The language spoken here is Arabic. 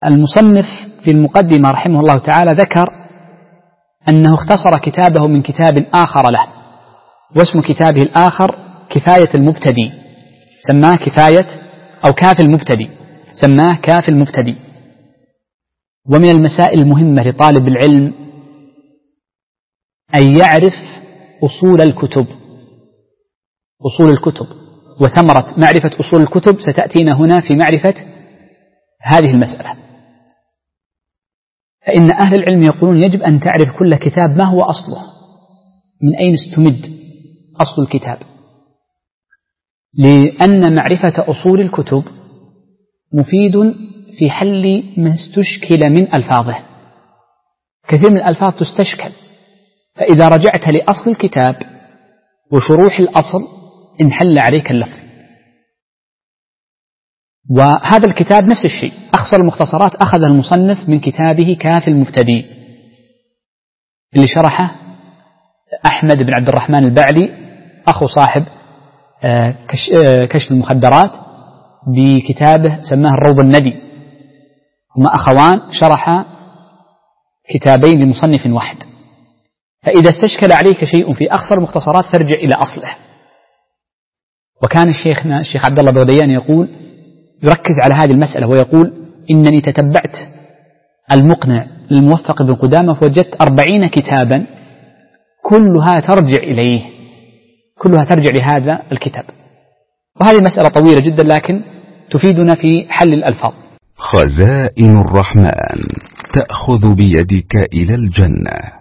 المصنف في المقدمة رحمه الله تعالى ذكر أنه اختصر كتابه من كتاب آخر له، واسم كتابه الآخر كفاية المبتدي، سماه كفاية أو كاف المبتدي، سماه كاف المبتدي. ومن المسائل المهمة لطالب العلم أن يعرف أصول الكتب، أصول الكتب، وثمرة معرفة أصول الكتب ستأتينا هنا في معرفة هذه المسألة. فإن أهل العلم يقولون يجب أن تعرف كل كتاب ما هو أصله، من أين استمد أصل الكتاب، لأن معرفة أصول الكتب مفيد في حل ما استشكل من ألفاظه. كثير من الألفاظ تستشكل، فإذا رجعت لأصل الكتاب وشروح الأصل انحل عليك اللفظ. وهذا الكتاب نفس الشيء، أخصر المختصرات أخذ المصنف من كتابه كاف المبتدي اللي شرحه أحمد بن عبد الرحمن البعلي أخو صاحب كشف المخدرات بكتابه سماه الروض الندي، هما أخوان شرح كتابين لمصنف واحد. فإذا استشكل عليك شيء في أخصر المختصرات فارجع إلى أصله. وكان الشيخ عبد الله بغديان يركز على هذه المسألة ويقول إنني تتبعت المقنع للموفق بن قدامة فوجدت 40 كتابا كلها ترجع إليه، كلها ترجع لهذا الكتاب. وهذه مسألة طويلة جدا لكن تفيدنا في حل الألفاظ. خزائن الرحمن تأخذ بيدك إلى الجنة.